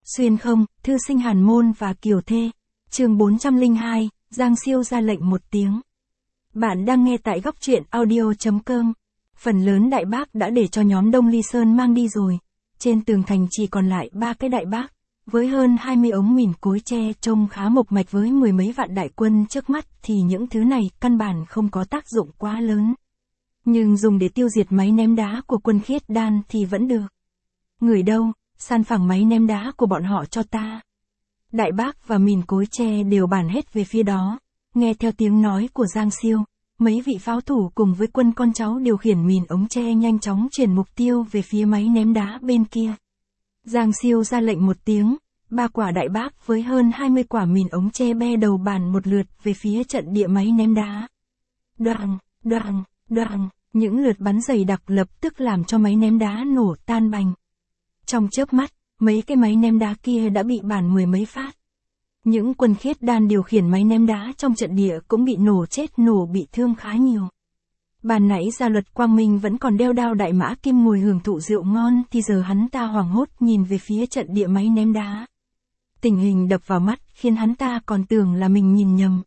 Xuyên không, thư sinh Hàn Môn và Kiều Thê. Chương 402, Giang Siêu ra lệnh một tiếng. Bạn đang nghe tại góc truyện audio.com. Phần lớn đại bác đã để cho nhóm Đông Ly Sơn mang đi rồi. Trên tường thành chỉ còn lại 3 cái đại bác, với hơn 20 ống mìn cối tre trông khá mộc mạch với mười mấy vạn đại quân trước mắt thì những thứ này căn bản không có tác dụng quá lớn. Nhưng dùng để tiêu diệt máy ném đá của quân Khiết Đan thì vẫn được. Người đâu, san phẳng máy ném đá của bọn họ cho ta. Đại bác và mìn cối tre đều bàn hết về phía đó. Nghe theo tiếng nói của Giang Siêu, mấy vị pháo thủ cùng với quân con cháu điều khiển mìn ống tre nhanh chóng chuyển mục tiêu về phía máy ném đá bên kia. Giang Siêu ra lệnh một tiếng, 3 quả đại bác với hơn 20 quả mìn ống tre be đầu bàn một lượt về phía trận địa máy ném đá. Đoàng, đoàng, đoàng, những lượt bắn dày đặc lập tức làm cho máy ném đá nổ tan bành. Trong chớp mắt, mấy cái máy ném đá kia đã bị bản mười mấy phát. Những quân Khiết Đan điều khiển máy ném đá trong trận địa cũng bị nổ chết nổ bị thương khá nhiều. Ban nãy Gia Luật Quang Minh vẫn còn đeo đao đại mã kim ngồi hưởng thụ rượu ngon thì giờ hắn ta hoảng hốt nhìn về phía trận địa máy ném đá. Tình hình đập vào mắt khiến hắn ta còn tưởng là mình nhìn nhầm.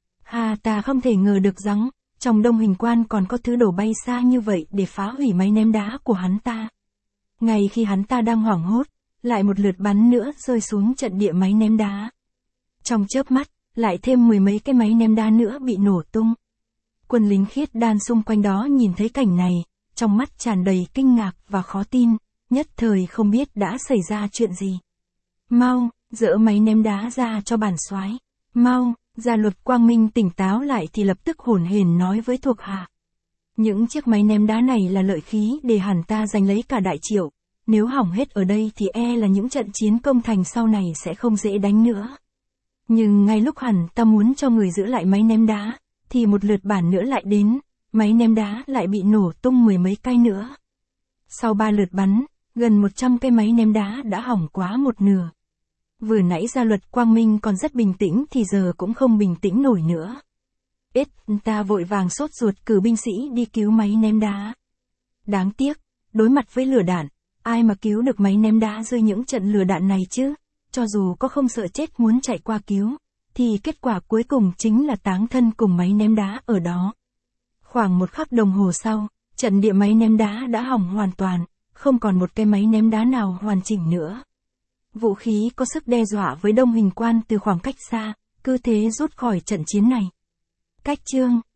Ta không thể ngờ được rằng, trong Đông Hình Quan còn có thứ đổ bay xa như vậy để phá hủy máy ném đá của hắn ta. Ngay khi hắn ta đang hoảng hốt, lại một lượt bắn nữa rơi xuống trận địa máy ném đá. Trong chớp mắt, lại thêm mười mấy cái máy ném đá nữa bị nổ tung. Quân lính Khiết Đan xung quanh đó nhìn thấy cảnh này, trong mắt tràn đầy kinh ngạc và khó tin, nhất thời không biết đã xảy ra chuyện gì. Mau, dỡ máy ném đá ra cho bản soái. Mau, Gia Luật Quang Minh tỉnh táo lại thì lập tức hổn hển nói với thuộc hạ. Những chiếc máy ném đá này là lợi khí để hẳn ta giành lấy cả Đại Triệu. Nếu hỏng hết ở đây thì là những trận chiến công thành sau này sẽ không dễ đánh nữa. Nhưng ngay lúc hẳn ta muốn cho người giữ lại máy ném đá, thì một lượt bản nữa lại đến, máy ném đá lại bị nổ tung mười mấy cái nữa. Sau 3 lượt bắn, gần 100 cái máy ném đá đã hỏng quá một nửa. Vừa nãy Gia Luật Quang Minh còn rất bình tĩnh thì giờ cũng không bình tĩnh nổi nữa. Ta vội vàng sốt ruột cử binh sĩ đi cứu máy ném đá. Đáng tiếc, đối mặt với lửa đạn, ai mà cứu được máy ném đá rơi những trận lửa đạn này chứ, cho dù có không sợ chết muốn chạy qua cứu, thì kết quả cuối cùng chính là táng thân cùng máy ném đá ở đó. Khoảng 1 khắc đồng hồ sau, trận địa máy ném đá đã hỏng hoàn toàn, không còn một cái máy ném đá nào hoàn chỉnh nữa. Vũ khí có sức đe dọa với Đông Hình Quan từ khoảng cách xa, cứ thế rút khỏi trận chiến này. Cách chương